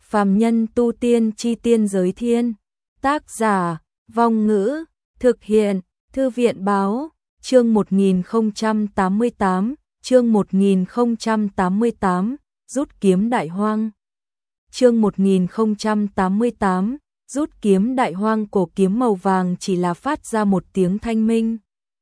Phàm nhân tu tiên chi tiên giới thiên. Tác giả, Vong Ngữ, thực hiện, Thư viện báo, chương 1088, chương 1088, rút kiếm đại hoang. Chương 1088, rút kiếm đại hoang. Cổ kiếm màu vàng chỉ là phát ra một tiếng thanh minh.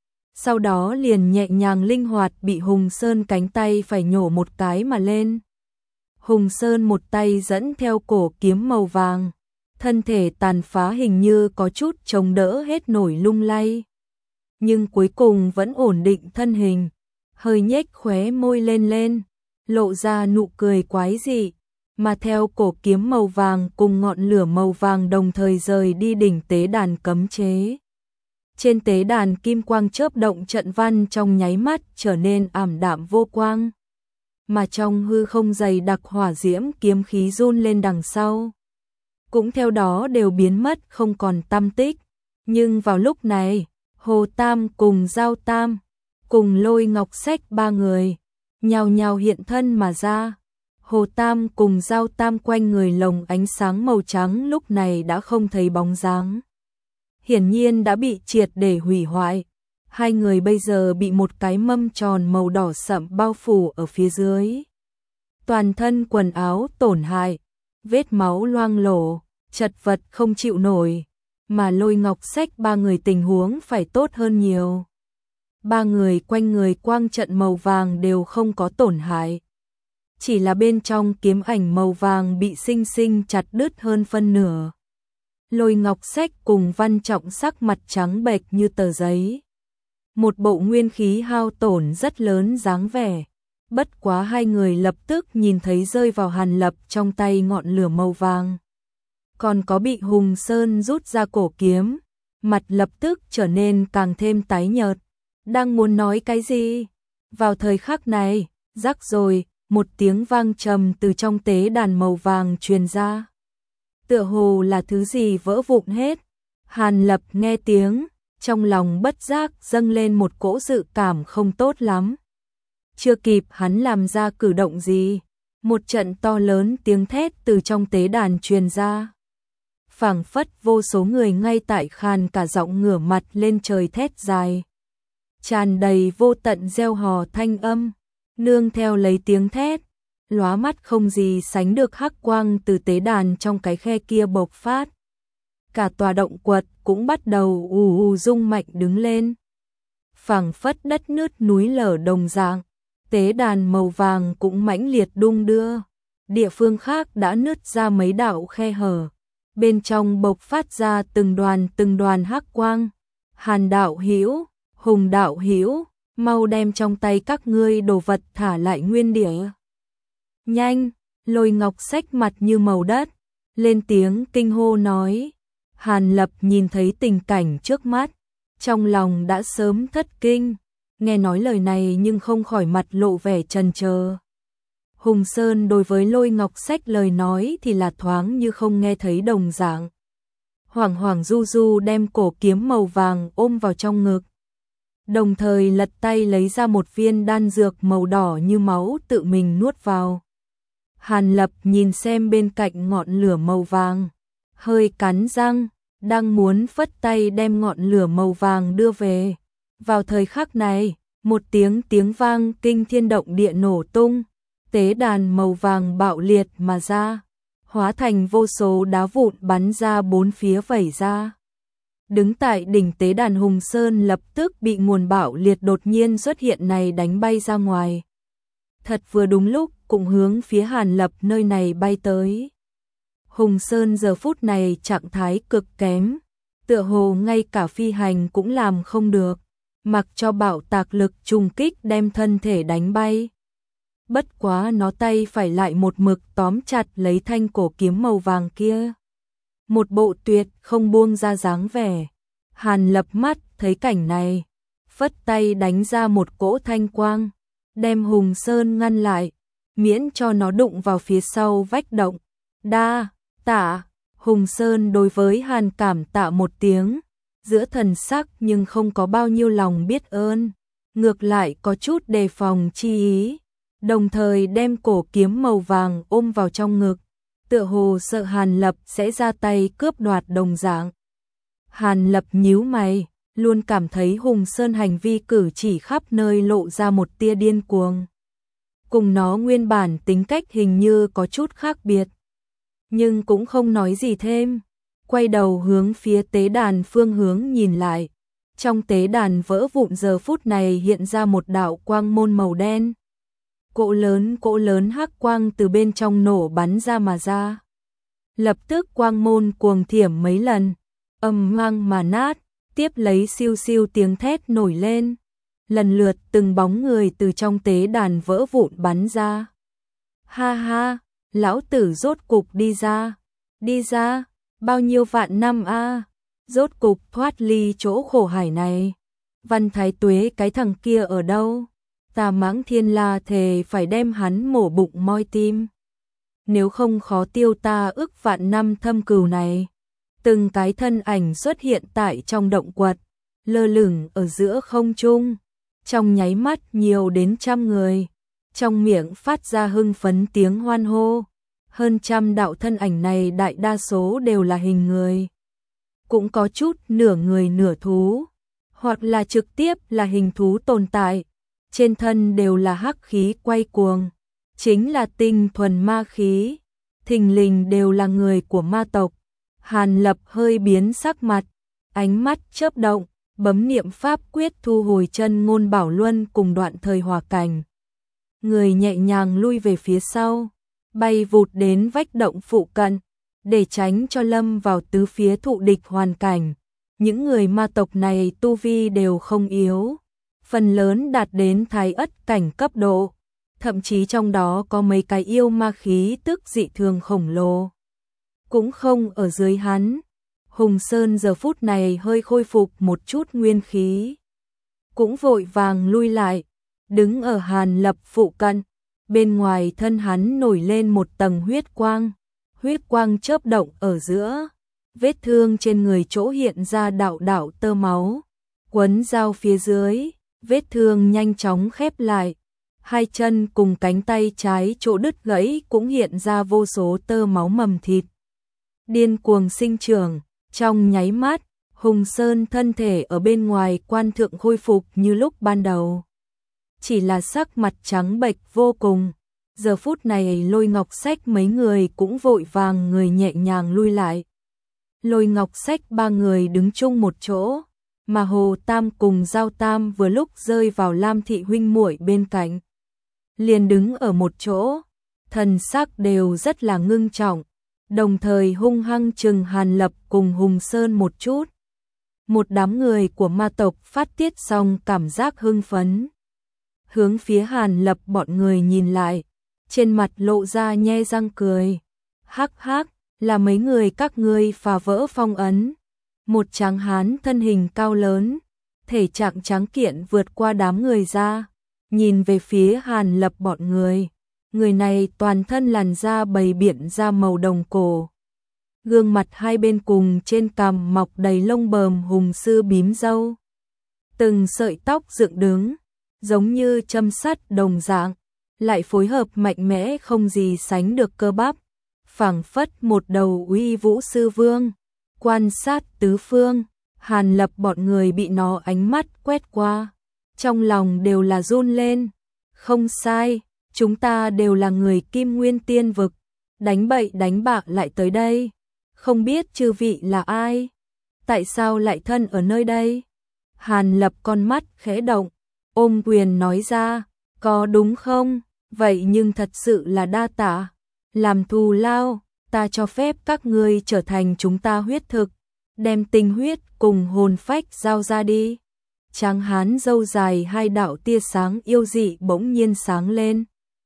Sau đó liền nhẹ nhàng linh hoạt bị Hùng Sơn cánh tay phải nhổ một cái mà lên. Hùng Sơn một tay dẫn theo cổ kiếm màu vàng, thân thể tàn phá hình như có chút chống đỡ hết nổi lung lay. Nhưng cuối cùng vẫn ổn định thân hình, hơi nhếch khóe môi lên, lộ ra nụ cười quái dị, mà theo cổ kiếm màu vàng cùng ngọn lửa màu vàng đồng thời rời đi đỉnh tế đàn cấm chế. Trên tế đàn kim quang chớp động, trận văn trong nháy mắt trở nên ảm đạm vô quang. Mà trong hư không dày đặc hỏa diễm kiếm khí run lên đằng sau, cũng theo đó đều biến mất không còn tăm tích. Nhưng vào lúc này, Hồ Tam cùng Giao Tam, cùng Lôi Ngọc Sách ba người, nhào nhào hiện thân mà ra. Hồ Tam cùng Giao Tam quanh người lồng ánh sáng màu trắng lúc này đã không thấy bóng dáng. Hiển nhiên đã bị triệt để hủy hoại. Hai người bây giờ bị một cái mâm tròn màu đỏ sậm bao phủ ở phía dưới. Toàn thân quần áo tổn hại, vết máu loang lổ, chật vật không chịu nổi. Mà Lôi Ngọc Sách ba người tình huống phải tốt hơn nhiều. Ba người quanh người quang trận màu vàng đều không có tổn hại. Chỉ là bên trong kiếm ảnh màu vàng bị sinh sinh chặt đứt hơn phân nửa. Lôi Ngọc Sách cùng Văn Trọng sắc mặt trắng bệch như tờ giấy. Một bộ nguyên khí hao tổn rất lớn dáng vẻ. Bất quá hai người lập tức nhìn thấy rơi vào Hàn Lập trong tay ngọn lửa màu vàng. Còn có bị Hùng Sơn rút ra cổ kiếm, mặt lập tức trở nên càng thêm tái nhợt. Đang muốn nói cái gì? Vào thời khắc này, rắc rồi, một tiếng vang trầm từ trong tế đàn màu vàng truyền ra. Tựa hồ là thứ gì vỡ vụn hết. Hàn Lập nghe tiếng, trong lòng bất giác dâng lên một cỗ dự cảm không tốt lắm. Chưa kịp hắn làm ra cử động gì, một trận to lớn tiếng thét từ trong tế đàn truyền ra. Phảng phất vô số người ngay tại khàn cả giọng ngửa mặt lên trời thét dài. Tràn đầy vô tận reo hò thanh âm, nương theo lấy tiếng thét, lóa mắt không gì sánh được hắc quang từ tế đàn trong cái khe kia bộc phát. Cả tòa động quật cũng bắt đầu ù ù rung mạnh đứng lên. Phảng phất đất nứt núi lở đồng dạng, tế đàn màu vàng cũng mãnh liệt đung đưa. Địa phương khác đã nứt ra mấy đạo khe hở, bên trong bộc phát ra từng đoàn hắc quang. Hàn đạo hữu, Hùng đạo hữu, mau đem trong tay các ngươi đồ vật thả lại nguyên địa. Nhanh! Lôi Ngọc Sách mặt như màu đất, lên tiếng kinh hô nói. Hàn Lập nhìn thấy tình cảnh trước mắt, trong lòng đã sớm thất kinh, nghe nói lời này nhưng không khỏi mặt lộ vẻ chần chờ. Hùng Sơn đối với Lôi Ngọc Sách lời nói thì là thoáng như không nghe thấy đồng dạng. Hoảng hoảng du du đem cổ kiếm màu vàng ôm vào trong ngực, đồng thời lật tay lấy ra một viên đan dược màu đỏ như máu tự mình nuốt vào. Hàn Lập nhìn xem bên cạnh ngọn lửa màu vàng, hơi cắn răng, đang muốn phất tay đem ngọn lửa màu vàng đưa về. Vào thời khắc này, một tiếng vang kinh thiên động địa nổ tung, tế đàn màu vàng bạo liệt mà ra, hóa thành vô số đá vụn bắn ra bốn phía vẩy ra. Đứng tại đỉnh tế đàn Hùng Sơn lập tức bị nguồn bạo liệt đột nhiên xuất hiện này đánh bay ra ngoài. Thật vừa đúng lúc, cũng hướng phía Hàn Lập nơi này bay tới. Hùng Sơn giờ phút này trạng thái cực kém, tựa hồ ngay cả phi hành cũng làm không được, mặc cho bạo tạc lực trùng kích đem thân thể đánh bay. Bất quá nó tay phải lại một mực tóm chặt lấy thanh cổ kiếm màu vàng kia. Một bộ tuyệt không buông ra dáng vẻ. Hàn Lập mắt thấy cảnh này, phất tay đánh ra một cỗ thanh quang, đem Hùng Sơn ngăn lại, miễn cho nó đụng vào phía sau vách động. Đa tạ. Hùng Sơn đối với Hàn cảm tạ một tiếng, giữa thần sắc nhưng không có bao nhiêu lòng biết ơn, ngược lại có chút đề phòng chi ý, đồng thời đem cổ kiếm màu vàng ôm vào trong ngực, tựa hồ sợ Hàn Lập sẽ ra tay cướp đoạt đồng dạng. Hàn Lập nhíu mày, luôn cảm thấy Hùng Sơn hành vi cử chỉ khắp nơi lộ ra một tia điên cuồng. Cùng nó nguyên bản tính cách hình như có chút khác biệt. Nhưng cũng không nói gì thêm. Quay đầu hướng phía tế đàn phương hướng nhìn lại. Trong tế đàn vỡ vụn giờ phút này hiện ra một đạo quang môn màu đen. Cỗ lớn hắc quang từ bên trong nổ bắn ra mà ra. Lập tức quang môn cuồng thiểm mấy lần, ầm vang mà nát, tiếp lấy siêu siêu tiếng thét nổi lên. Lần lượt từng bóng người từ trong tế đàn vỡ vụn bắn ra. Ha ha, lão tử rốt cục đi ra, bao nhiêu vạn năm a, rốt cục thoát ly chỗ khổ hải này. Văn Thái Tuế cái thằng kia ở đâu? Ta Mãng Thiên La thề phải đem hắn mổ bụng moi tim. Nếu không khó tiêu ta ức vạn năm thâm cừu này. Từng cái thân ảnh xuất hiện tại trong động quật, lơ lửng ở giữa không trung. Trong nháy mắt nhiều đến 100 người, trong miệng phát ra hưng phấn tiếng hoan hô. Hơn 100 đạo thân ảnh này đại đa số đều là hình người. Cũng có chút nửa người nửa thú, hoặc là trực tiếp là hình thú tồn tại. Trên thân đều là hắc khí quay cuồng, chính là tinh thuần ma khí. Thình lình đều là người của ma tộc. Hàn Lập hơi biến sắc mặt, ánh mắt chớp động, bấm niệm pháp quyết thu hồi chân ngôn bảo luân cùng đoạn thời hỏa cảnh. Người nhẹ nhàng lui về phía sau, bay vụt đến vách động phụ cận, để tránh cho lâm vào tứ phía thụ địch hoàn cảnh. Những người ma tộc này tu vi đều không yếu, phần lớn đạt đến thái ất cảnh cấp độ, thậm chí trong đó có mấy cái yêu ma khí tức dị thường khổng lồ. Cũng không ở dưới hắn. Hùng Sơn giờ phút này hơi khôi phục một chút nguyên khí, cũng vội vàng lui lại, đứng ở Hàn Lập phụ cận. Bên ngoài thân hắn nổi lên một tầng huyết quang chớp động ở giữa, vết thương trên người chỗ hiện ra đạo đạo tơ máu, quấn dao phía dưới, vết thương nhanh chóng khép lại. Hai chân cùng cánh tay trái chỗ đứt gãy cũng hiện ra vô số tơ máu mầm thịt. Điên cuồng sinh trưởng, trong nháy mắt, Hùng Sơn thân thể ở bên ngoài quan thượng khôi phục như lúc ban đầu. Chỉ là sắc mặt trắng bệch vô cùng. Giờ phút này Lôi Ngọc Sách mấy người cũng vội vàng người nhẹ nhàng lui lại. Lôi Ngọc Sách ba người đứng chung một chỗ, mà Hồ Tam cùng Giao Tam vừa lúc rơi vào Lam Thị huynh muội bên cạnh. Liền đứng ở một chỗ, thần sắc đều rất là ngưng trọng, đồng thời hung hăng trừng Hàn Lập cùng Hùng Sơn một chút. Một đám người của ma tộc phát tiết xong cảm giác hưng phấn, hướng phía Hàn Lập bọn người nhìn lại, trên mặt lộ ra nhe răng cười. Hắc hắc, là mấy người các ngươi phá vỡ phong ấn. Một tráng hán thân hình cao lớn, thể trạng trắng kiện vượt qua đám người ra, nhìn về phía Hàn Lập bọn người. Người này toàn thân làn da bầy biển da màu đồng cổ, gương mặt hai bên cùng trên cằm mọc đầy lông bờm hùng sư bím râu, từng sợi tóc dựng đứng, giống như châm sắt đồng dạng, lại phối hợp mạnh mẽ không gì sánh được cơ bắp, phảng phất một đầu uy vũ sư vương. Quan sát tứ phương, Hàn Lập bọn người bị nó ánh mắt quét qua, trong lòng đều là run lên. Không sai, chúng ta đều là người Kim Nguyên Tiên vực, đánh bậy đánh bạ lại tới đây. Không biết chư vị là ai? Tại sao lại thân ở nơi đây? Hàn Lập con mắt khẽ động, ôm quyền nói ra, có đúng không? Vậy nhưng thật sự là đa tạ. Làm thù lao, ta cho phép các ngươi trở thành chúng ta huyết thực, đem tinh huyết cùng hồn phách giao ra đi. Tráng hán râu dài hai đạo tia sáng yêu dị bỗng nhiên sáng lên.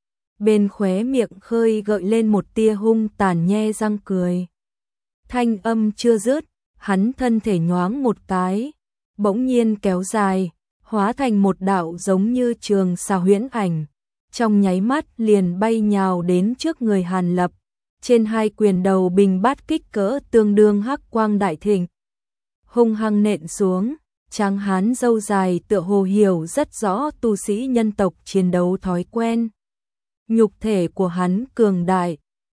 Bên khóe miệng khơi gợi lên một tia hung tàn nhe răng cười. Thanh âm chưa dứt, hắn thân thể nhoáng một cái, bỗng nhiên kéo dài, hóa thành một đạo giống như trường xà huyễn ảnh. Trong nháy mắt liền bay nhào đến trước người Hàn Lập. Trên hai quyền đầu bình bát kích cỡ tương đương hắc quang đại thịnh, hung hăng nện xuống. Tráng hán râu dài tựa hồ hiểu rất rõ tu sĩ nhân tộc chiến đấu thói quen. Nhục thể của hắn cường đại,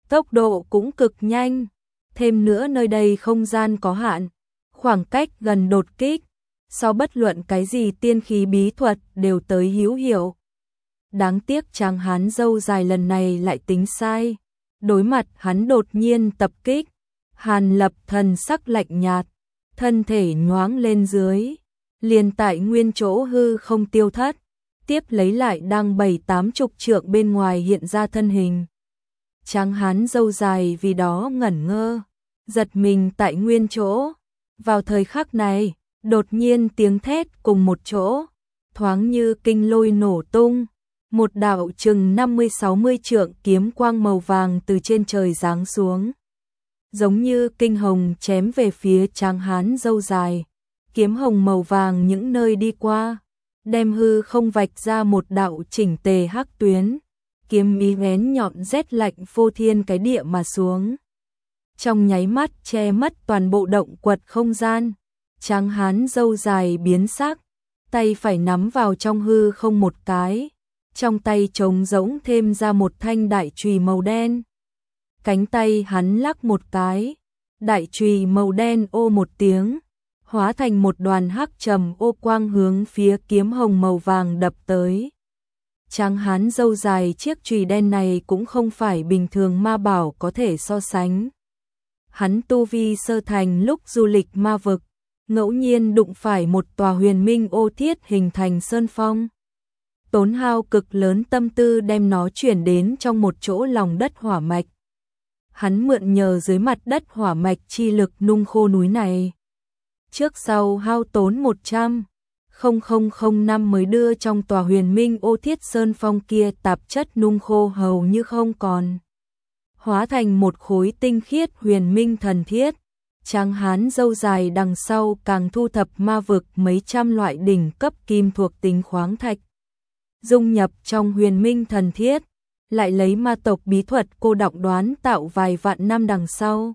tốc độ cũng cực nhanh, thêm nữa nơi đây không gian có hạn, khoảng cách gần đột kích, so bất luận cái gì tiên khí bí thuật đều tới hữu hiệu. Đáng tiếc chàng hán râu dài lần này lại tính sai, đối mặt hắn đột nhiên tập kích, Hàn Lập thần sắc lạnh nhạt, thân thể nhoáng lên dưới, liền tại nguyên chỗ hư không tiêu thất, tiếp lấy lại đang 7-80 trượng bên ngoài hiện ra thân hình. Tráng hán râu dài vì đó ngẩn ngơ, giật mình tại nguyên chỗ. Vào thời khắc này, đột nhiên tiếng thét cùng một chỗ, thoáng như kinh lôi nổ tung, một đạo chừng 50-60 trượng kiếm quang màu vàng từ trên trời giáng xuống, giống như kinh hồng chém về phía tráng hán râu dài. Kiếm hồng màu vàng những nơi đi qua, đem hư không vạch ra một đạo chỉnh tề hắc tuyến, kiếm ý bén nhọn rét lạnh phô thiên cái địa mà xuống. Trong nháy mắt che mất toàn bộ động quật không gian, tráng hán râu dài biến sắc, tay phải nắm vào trong hư không một cái, trong tay trống rỗng thêm ra một thanh đại chùy màu đen. Cánh tay hắn lắc một cái, đại chùy màu đen ô một tiếng, hóa thành một đoàn hắc trầm ô quang hướng phía kiếm hồng màu vàng đập tới. Tráng hán râu dài chiếc chùy đen này cũng không phải bình thường ma bảo có thể so sánh. Hắn tu vi sơ thành lúc du lịch ma vực, ngẫu nhiên đụng phải một tòa huyền minh ô thiết hình thành sơn phong. Tốn hao cực lớn tâm tư đem nó chuyển đến trong một chỗ lòng đất hỏa mạch. Hắn mượn nhờ dưới mặt đất hỏa mạch chi lực nung khô núi này. Trước sau hao tốn 100,000 năm mới đưa trong tòa huyền minh ô thiết sơn phong kia tạp chất nung khô hầu như không còn, hóa thành một khối tinh khiết huyền minh thần thiết. Tráng hán râu dài đằng sau càng thu thập ma vực mấy trăm loại đỉnh cấp kim thuộc tính khoáng thạch, dung nhập trong huyền minh thần thiết, lại lấy ma tộc bí thuật cô đọng đoán tạo vài vạn năm đằng sau,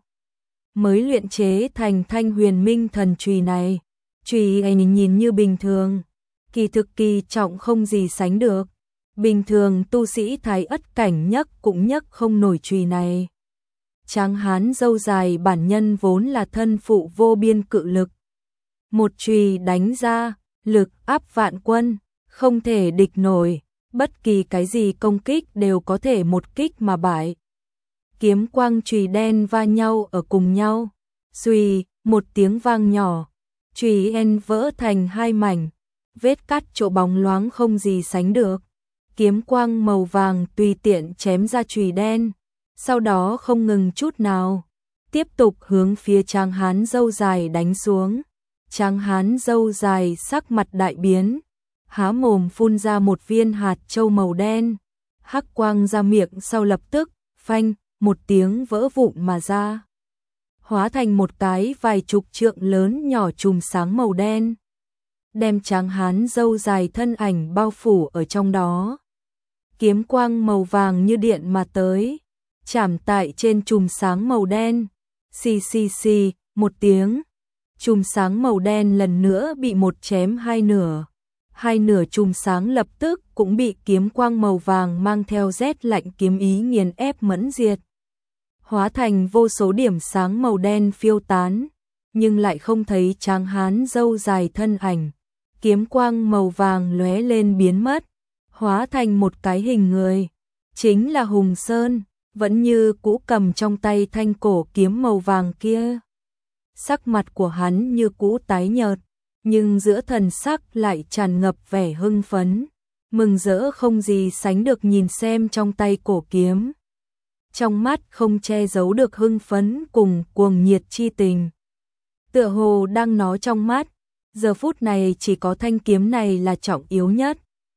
mới luyện chế thành thanh huyền minh thần chùy này. Chùy này nhìn như bình thường, kỳ thực kỳ trọng không gì sánh được. Bình thường tu sĩ thái ất cảnh nhấc cũng nhấc không nổi chùy này. Tráng hán râu dài bản nhân vốn là thân phụ vô biên cự lực. Một chùy đánh ra, lực áp vạn quân, không thể địch nổi, bất kỳ cái gì công kích đều có thể một kích mà bại. Kiếm quang chùy đen va nhau ở cùng nhau, xuy, một tiếng vang nhỏ, chùy đen vỡ thành hai mảnh, vết cắt chỗ bóng loáng không gì sánh được. Kiếm quang màu vàng tùy tiện chém ra chùy đen, sau đó không ngừng chút nào, tiếp tục hướng phía tráng hán râu dài đánh xuống. Tráng hán râu dài sắc mặt đại biến, há mồm phun ra một viên hạt châu màu đen, hắc quang ra miệng sau lập tức, phanh, một tiếng vỡ vụn mà ra, hóa thành một cái vài chục trượng lớn nhỏ chùm sáng màu đen, đem tráng hán râu dài thân ảnh bao phủ ở trong đó. Kiếm quang màu vàng như điện mà tới, chạm tại trên chùm sáng màu đen, xì xì xì, một tiếng, chùm sáng màu đen lần nữa bị một chém hai nửa. Hai nửa chùm sáng lập tức cũng bị kiếm quang màu vàng mang theo rét lạnh kiếm ý nghiền ép mẫn diệt, hóa thành vô số điểm sáng màu đen phiêu tán, nhưng lại không thấy tráng hán râu dài thân ảnh. Kiếm quang màu vàng lóe lên biến mất, hóa thành một cái hình người, chính là Hùng Sơn, vẫn như cũ cầm trong tay thanh cổ kiếm màu vàng kia. Sắc mặt của hắn như cũ tái nhợt, nhưng giữa thần sắc lại tràn ngập vẻ hưng phấn, mừng rỡ không gì sánh được nhìn xem trong tay cổ kiếm. Trong mắt không che giấu được hưng phấn cùng cuồng nhiệt chi tình. Tựa hồ đang nói trong mắt, giờ phút này chỉ có thanh kiếm này là trọng yếu nhất.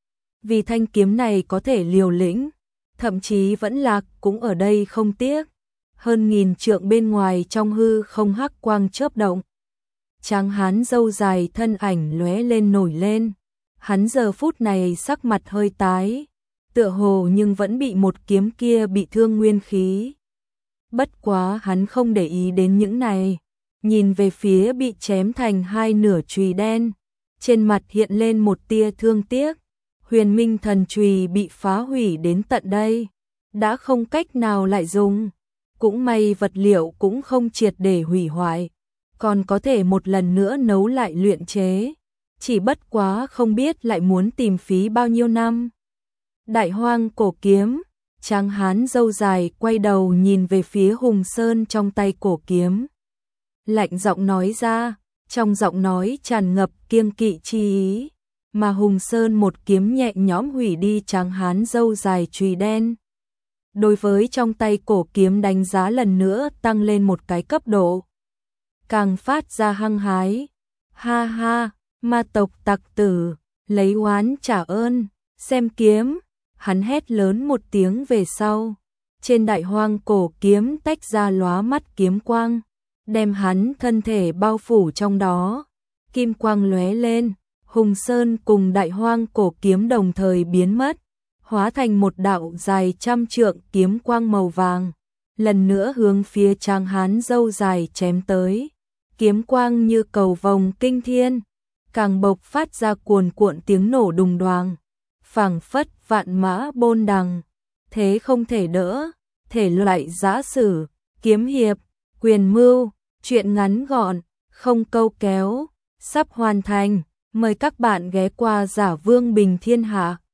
Vì thanh kiếm này có thể liều lĩnh, thậm chí vẫn lạc cũng ở đây không tiếc. Hơn 1000 trượng bên ngoài trong hư không hắc quang chớp động. Tráng hán râu dài thân ảnh lóe lên nổi lên. Hắn giờ phút này sắc mặt hơi tái, tựa hồ nhưng vẫn bị một kiếm kia bị thương nguyên khí. Bất quá hắn không để ý đến những này, nhìn về phía bị chém thành hai nửa chùy đen, trên mặt hiện lên một tia thương tiếc. Huyền minh thần chùy bị phá hủy đến tận đây, đã không cách nào lại dùng, cũng may vật liệu cũng không triệt để hủy hoại, còn có thể một lần nữa nấu lại luyện chế. Chỉ bất quá không biết lại muốn tìm phí bao nhiêu năm. Đại Hoang Cổ Kiếm, tráng hán râu dài quay đầu nhìn về phía Hùng Sơn trong tay cổ kiếm. Lạnh giọng nói ra, trong giọng nói tràn ngập kiêng kỵ chi ý, mà Hùng Sơn một kiếm nhẹ nhõm hủy đi tráng hán râu dài chùy đen. Đối với trong tay cổ kiếm đánh giá lần nữa tăng lên một cái cấp độ. Càng phát ra hăng hái. Ha ha, ma tộc tặc tử, lấy oán trả ơn, xem kiếm. Hắn hét lớn một tiếng về sau. Trên đại hoang cổ kiếm tách ra lóa mắt kiếm quang, đem hắn thân thể bao phủ trong đó. Kim quang lóe lên, Hùng Sơn cùng đại hoang cổ kiếm đồng thời biến mất, hóa thành một đạo dài trăm trượng kiếm quang màu vàng, lần nữa hướng phía tráng hán râu dài chém tới. Kiếm quang như cầu vồng kinh thiên, càng bộc phát ra cuồn cuộn tiếng nổ đùng đoàng, phảng phất vạn mã bôn đằng, thế không thể đỡ. Thể loại giã sử, kiếm hiệp, quyền mưu, truyện ngắn gọn, không câu kéo, sắp hoàn thành. Mời các bạn ghé qua Giả Vương Bình Thiên Hạ.